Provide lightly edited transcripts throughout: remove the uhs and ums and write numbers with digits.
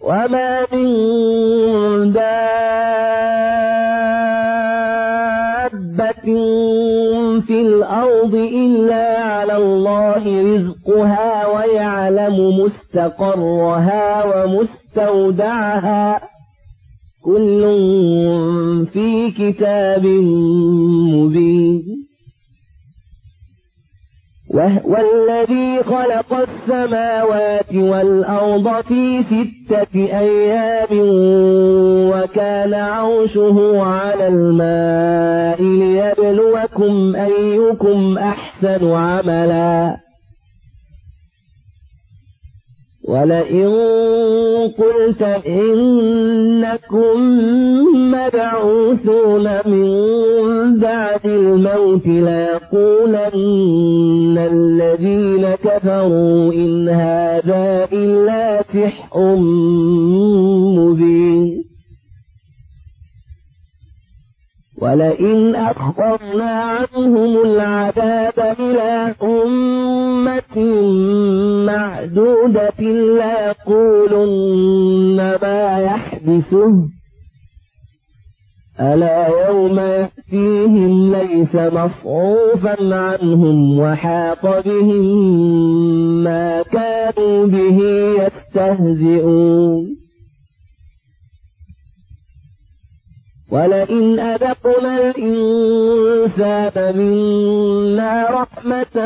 وما من دابة في الأرض إلا على الله رزقها ويعلم مستقرها ومستودعها كل في كتاب مبين وهو الذي خلق السماوات والأرض في 6 أيام وكان عرشه على الماء ليبلوكم أيكم أحسن عملا ولئن قلت إنكم مبعوثون من بعد الموت ليقولن الذين كفروا إن هذا إلا سحر مبين ولئن أخرنا عنهم العذاب إلى أمة معدودة ليقولن ما يحدثه ألا يوم يأتيهم ليس مصروفا عنهم وحاق بهم ما كانوا به يستهزئون ولئن أذقنا الإنسان منا رحمة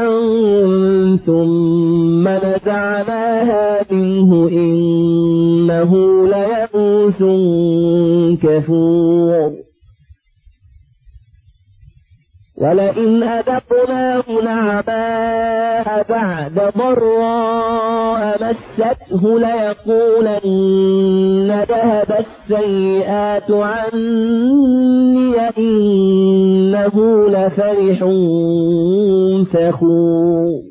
ثم نزعناها منه إنه ليئوس كفور ولئن أذقناه نعماء بعد ضراء مسته ليقولن ذهب السيئات عني إنه لفرح فخور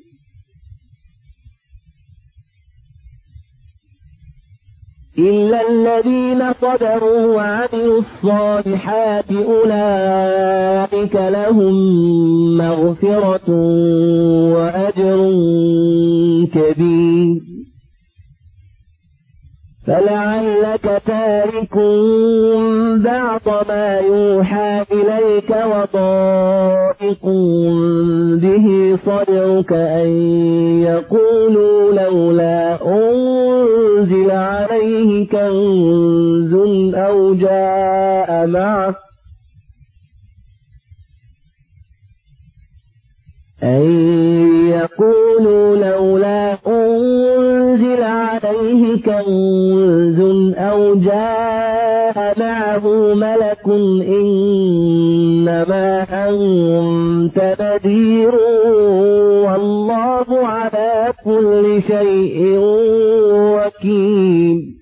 إلا الذين صبروا وعملوا الصالحات أولئك لهم مغفرة وأجر كبير فلعلك تارك بعض ما يوحى إليك وضائق به صدرك أن يقولوا لولا أنزل عليه كنز أو جاء معه أن يقولوا لولا أنزل عليه كنز أو جاء معه ملك إنما أنت نذير والله على كل شيء وكيل